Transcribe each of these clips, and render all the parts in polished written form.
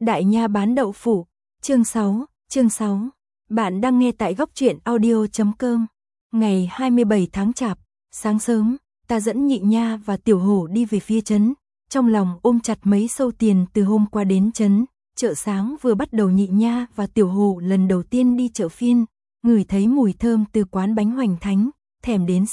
Đại Nha bán đậu phụ, chương 6. Bạn đang nghe tại góc truyện audio.com. Ngày 27 tháng Chạp, sáng sớm, ta dẫn Nhị Nha và Tiểu Hổ đi về phía trấn, trong lòng ôm chặt mấy sâu tiền từ hôm qua đến trấn. Chợ sáng vừa bắt đầu, Nhị Nha và Tiểu Hổ lần đầu tiên đi chợ phiên, ngửi thấy mùi thơm từ quán bánh Hoành Thánh, thèm đến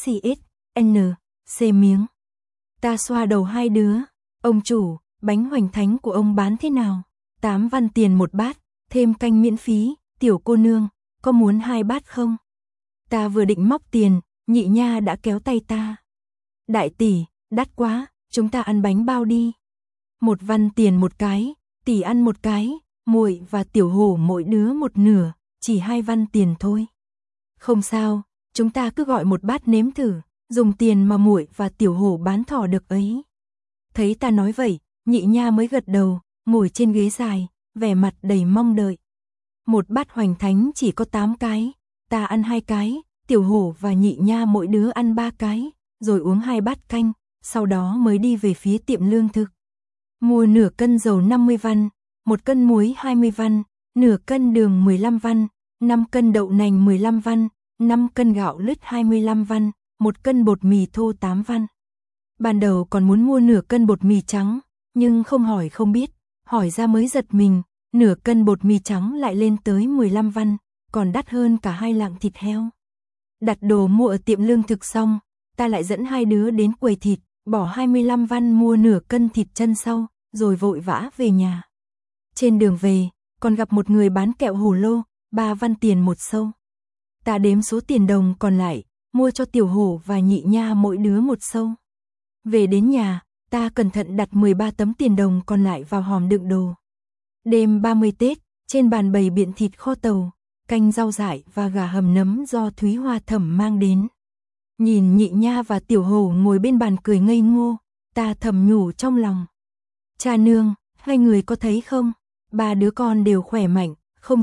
CSNC miếng. Ta xoa đầu hai đứa, ông chủ, bánh Hoành Thánh của ông bán thế nào? 8 văn tiền một bát, thêm canh miễn phí. Tiểu cô nương, có muốn 2 bát không? Ta vừa định móc tiền, Nhị Nha đã kéo tay ta. Đại tỷ, đắt quá, chúng ta ăn bánh bao đi. 1 văn tiền một cái, tỷ ăn một cái, muội và Tiểu Hổ mỗi đứa một nửa, chỉ 2 văn tiền thôi. Không sao, chúng ta cứ gọi một bát nếm thử, dùng tiền mà muội và Tiểu Hổ bán thỏ được ấy. Thấy ta nói vậy, Nhị Nha mới gật đầu, ngồi trên ghế dài, vẻ mặt đầy mong đợi. Một bát Hoành Thánh chỉ có 8 cái, ta ăn 2 cái, Tiểu Hổ và Nhị Nha mỗi đứa ăn 3 cái, rồi uống 2 bát canh, sau đó mới đi về phía tiệm lương thực. Mua nửa cân dầu 50 văn, 1 cân muối 20 văn, nửa cân đường 15 văn, 5 cân đậu nành 15 văn, 5 cân gạo lứt 25 văn, 1 cân bột mì thô 8 văn. Ban đầu còn muốn mua nửa cân bột mì trắng, nhưng không hỏi không biết, hỏi ra mới giật mình, nửa cân bột mì trắng lại lên tới 15 văn, còn đắt hơn cả 2 lạng thịt heo. Đặt đồ mua ở tiệm lương thực xong, ta lại dẫn 2 đứa đến quầy thịt, bỏ 25 văn mua nửa cân thịt chân sau, rồi vội vã về nhà. Trên đường về, còn gặp một người bán kẹo hồ lô, 3 văn tiền một sâu. Ta đếm số tiền đồng còn lại, mua cho Tiểu Hổ và Nhị Nha mỗi đứa một sâu. Về đến nhà, ta cẩn thận đặt 13 tấm tiền đồng còn lại vào hòm đựng đồ. Đêm 30 Tết, trên bàn bày biện thịt kho tàu, canh rau dại và gà hầm nấm do Thúy Hoa Thẩm mang đến. Nhìn Nhị Nha và Tiểu Hổ ngồi bên bàn cười ngây ngô, ta thầm nhủ trong lòng. Cha nương, hai người có thấy không? 3 đứa con đều khỏe mạnh, không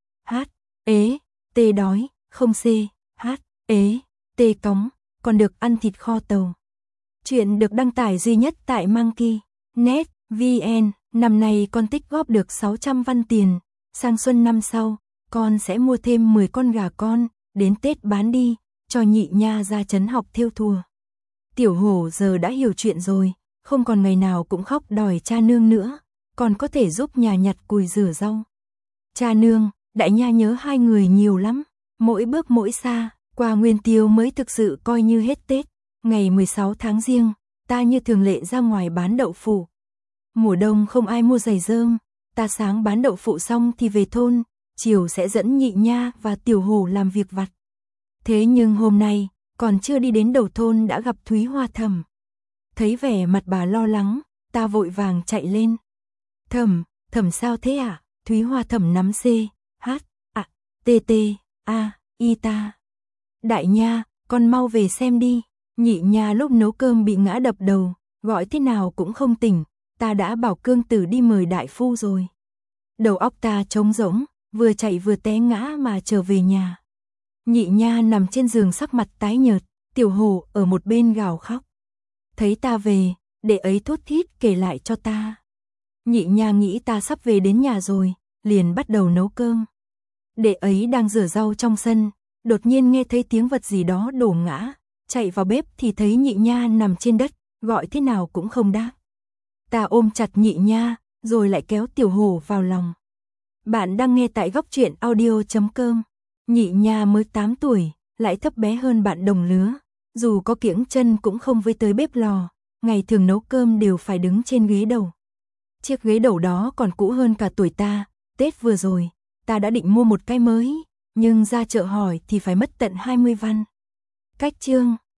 tê đói, không tê cóng, còn được ăn thịt kho tàu. Chuyện được đăng tải duy nhất tại Monkey.net VN. Năm nay con tích góp được 600 văn tiền, sang xuân năm sau, con sẽ mua thêm 10 con gà con, đến Tết bán đi, cho Nhị Nha ra trấn học thêu thùa. Tiểu Hổ giờ đã hiểu chuyện rồi, không còn ngày nào cũng khóc đòi cha nương nữa, còn có thể giúp nhà nhặt cùi rửa rau. Cha nương, Đại Nha nhớ hai người nhiều lắm, mỗi bước mỗi xa, qua Nguyên Tiêu mới thực sự coi như hết Tết. Ngày 16 tháng Giêng, ta như thường lệ ra ngoài bán đậu phụ. Mùa đông không ai mua giày rơm, ta sáng bán đậu phụ xong thì về thôn, chiều sẽ dẫn Nhị Nha và Tiểu Hổ làm việc vặt. Thế nhưng hôm nay, còn chưa đi đến đầu thôn đã gặp Thúy Hoa Thẩm. Thấy vẻ mặt bà lo lắng, ta vội vàng chạy lên. Thẩm sao thế ạ? Thúy Hoa Thẩm nắm y ta. Đại Nha, con mau về xem đi. Nhị Nha lúc nấu cơm bị ngã đập đầu, gọi thế nào cũng không tỉnh, ta đã bảo Cương Tử đi mời đại phu rồi. Đầu óc ta trống rỗng, vừa chạy vừa té ngã mà trở về nhà. Nhị Nha nằm trên giường sắc mặt tái nhợt, Tiểu Hổ ở một bên gào khóc. Thấy ta về, đệ ấy thút thít kể lại cho ta. Nhị Nha nghĩ ta sắp về đến nhà rồi, liền bắt đầu nấu cơm. Đệ ấy đang rửa rau trong sân, đột nhiên nghe thấy tiếng vật gì đó đổ ngã. Chạy vào bếp thì thấy Nhị Nha nằm trên đất, gọi thế nào cũng không đáp. Ta ôm chặt Nhị Nha, rồi lại kéo Tiểu Hổ vào lòng. Bạn đang nghe tại góc truyện audio.com. Nhị Nha mới 8 tuổi, lại thấp bé hơn bạn đồng lứa. Dù có kiễng chân cũng không với tới bếp lò, ngày thường nấu cơm đều phải đứng trên ghế đầu. Chiếc ghế đầu đó còn cũ hơn cả tuổi ta. Tết vừa rồi, ta đã định mua một cái mới, nhưng ra chợ hỏi thì phải mất tận 20 văn. Cách chương